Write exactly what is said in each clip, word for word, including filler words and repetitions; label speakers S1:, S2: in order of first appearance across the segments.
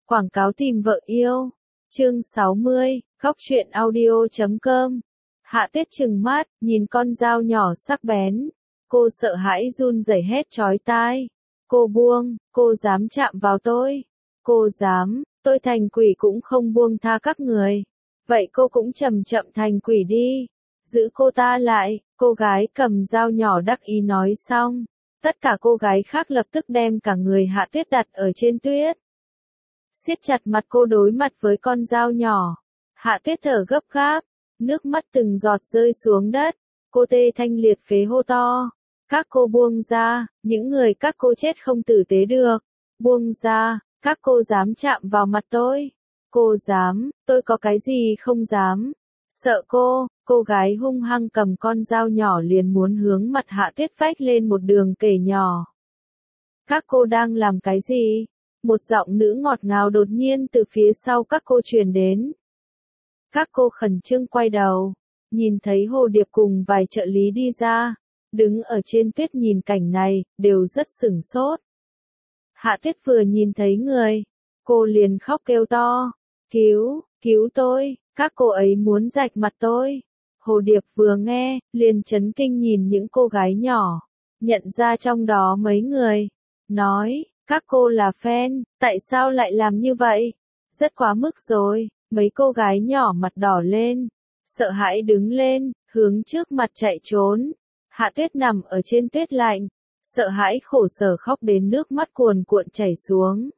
S1: Quảng cáo tìm vợ yêu. Chương sáu mươi, góc truyện audio chấm com. Hạ Tuyết trừng mắt, nhìn con dao nhỏ sắc bén. Cô sợ hãi run rẩy hét chói tai. Cô buông, cô dám chạm vào tôi. Cô dám, tôi thành quỷ cũng không buông tha các người. Vậy cô cũng chậm chậm thành quỷ đi. Giữ cô ta lại, cô gái cầm dao nhỏ đắc ý nói xong. Tất cả cô gái khác lập tức đem cả người Hạ Tuyết đặt ở trên tuyết. Siết chặt mặt cô đối mặt với con dao nhỏ. Hạ Tuyết thở gấp gáp, nước mắt từng giọt rơi xuống đất. Cô tê thanh liệt phế hô to. Các cô buông ra, những người các cô chết không tử tế được. Buông ra, các cô dám chạm vào mặt tôi. Cô dám, tôi có cái gì không dám. Sợ cô, cô gái hung hăng cầm con dao nhỏ liền muốn hướng mặt Hạ Tuyết vách lên một đường kể nhỏ. Các cô đang làm cái gì? Một giọng nữ ngọt ngào đột nhiên từ phía sau các cô truyền đến. Các cô khẩn trương quay đầu, nhìn thấy Hồ Điệp cùng vài trợ lý đi ra, đứng ở trên tuyết nhìn cảnh này, đều rất sửng sốt. Hạ Tuyết vừa nhìn thấy người, cô liền khóc kêu to, cứu, cứu tôi, các cô ấy muốn rạch mặt tôi. Hồ Điệp vừa nghe, liền chấn kinh nhìn những cô gái nhỏ, nhận ra trong đó mấy người, nói, các cô là fan, tại sao lại làm như vậy? Rất quá mức rồi, mấy cô gái nhỏ mặt đỏ lên, sợ hãi đứng lên, hướng trước mặt chạy trốn. Hạ Tuyết nằm ở trên tuyết lạnh, sợ hãi khổ sở khóc đến nước mắt cuồn cuộn chảy xuống.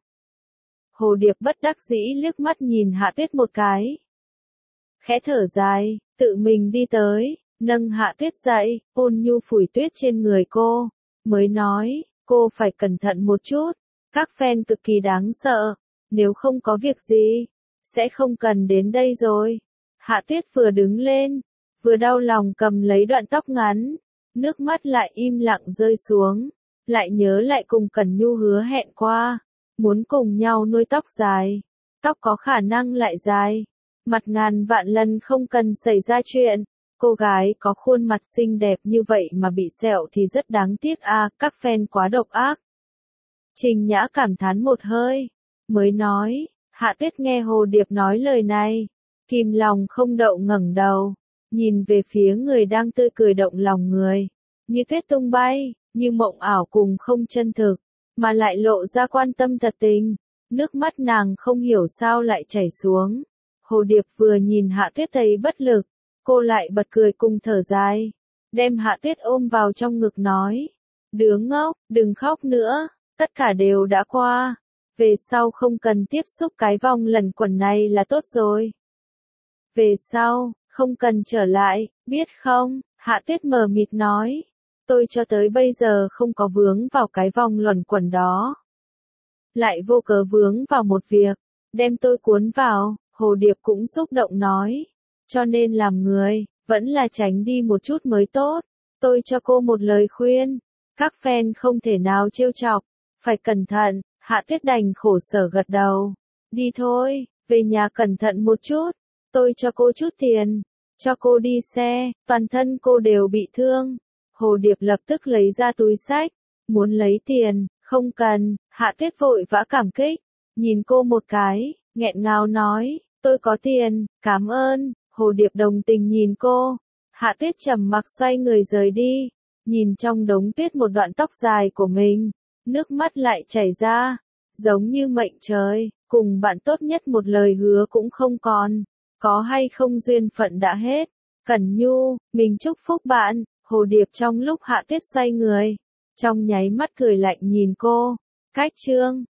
S1: Hồ Điệp bất đắc dĩ liếc mắt nhìn Hạ Tuyết một cái. Khẽ thở dài, tự mình đi tới, nâng Hạ Tuyết dậy, ôn nhu phủi tuyết trên người cô, mới nói, cô phải cẩn thận một chút, các fan cực kỳ đáng sợ, nếu không có việc gì, sẽ không cần đến đây rồi. Hạ Tuyết vừa đứng lên, vừa đau lòng cầm lấy đoạn tóc ngắn, nước mắt lại im lặng rơi xuống, lại nhớ lại cùng Cẩn Nhu hứa hẹn qua, muốn cùng nhau nuôi tóc dài, tóc có khả năng lại dài, mặt ngàn vạn lần không cần xảy ra chuyện, cô gái có khuôn mặt xinh đẹp như vậy mà bị sẹo thì rất đáng tiếc a, à, các fan quá độc ác. Trình Nhã cảm thán một hơi, mới nói, Hạ Tuyết nghe Hồ Điệp nói lời này, kìm lòng không đậu ngẩng đầu, nhìn về phía người đang tươi cười động lòng người, như tuyết tung bay, như mộng ảo cùng không chân thực, mà lại lộ ra quan tâm thật tình, nước mắt nàng không hiểu sao lại chảy xuống. Hồ Điệp vừa nhìn Hạ Tuyết thấy bất lực, cô lại bật cười cùng thở dài, đem Hạ Tuyết ôm vào trong ngực nói, đứa ngốc, đừng khóc nữa, tất cả đều đã qua, về sau không cần tiếp xúc cái vòng lẩn quẩn này là tốt rồi. Về sau, không cần trở lại, biết không? Hạ Tuyết mờ mịt nói, tôi cho tới bây giờ không có vướng vào cái vòng luẩn quẩn đó. Lại vô cớ vướng vào một việc, đem tôi cuốn vào, Hồ Điệp cũng xúc động nói, cho nên làm người, vẫn là tránh đi một chút mới tốt. Tôi cho cô một lời khuyên, các fan không thể nào trêu chọc, phải cẩn thận. Hạ Tuyết đành khổ sở gật đầu, đi thôi, về nhà cẩn thận một chút, tôi cho cô chút tiền, cho cô đi xe, toàn thân cô đều bị thương. Hồ Điệp lập tức lấy ra túi xách, muốn lấy tiền, không cần. Hạ Tuyết vội vã cảm kích, nhìn cô một cái, nghẹn ngào nói, tôi có tiền, cảm ơn. Hồ Điệp đồng tình nhìn cô, Hạ Tuyết trầm mặc xoay người rời đi, nhìn trong đống tuyết một đoạn tóc dài của mình, nước mắt lại chảy ra, giống như mệnh trời, cùng bạn tốt nhất một lời hứa cũng không còn, có hay không duyên phận đã hết. Cẩn Nhu, mình chúc phúc bạn. Hồ Điệp trong lúc Hạ Tuyết xoay người, trong nháy mắt cười lạnh nhìn cô. Cách chương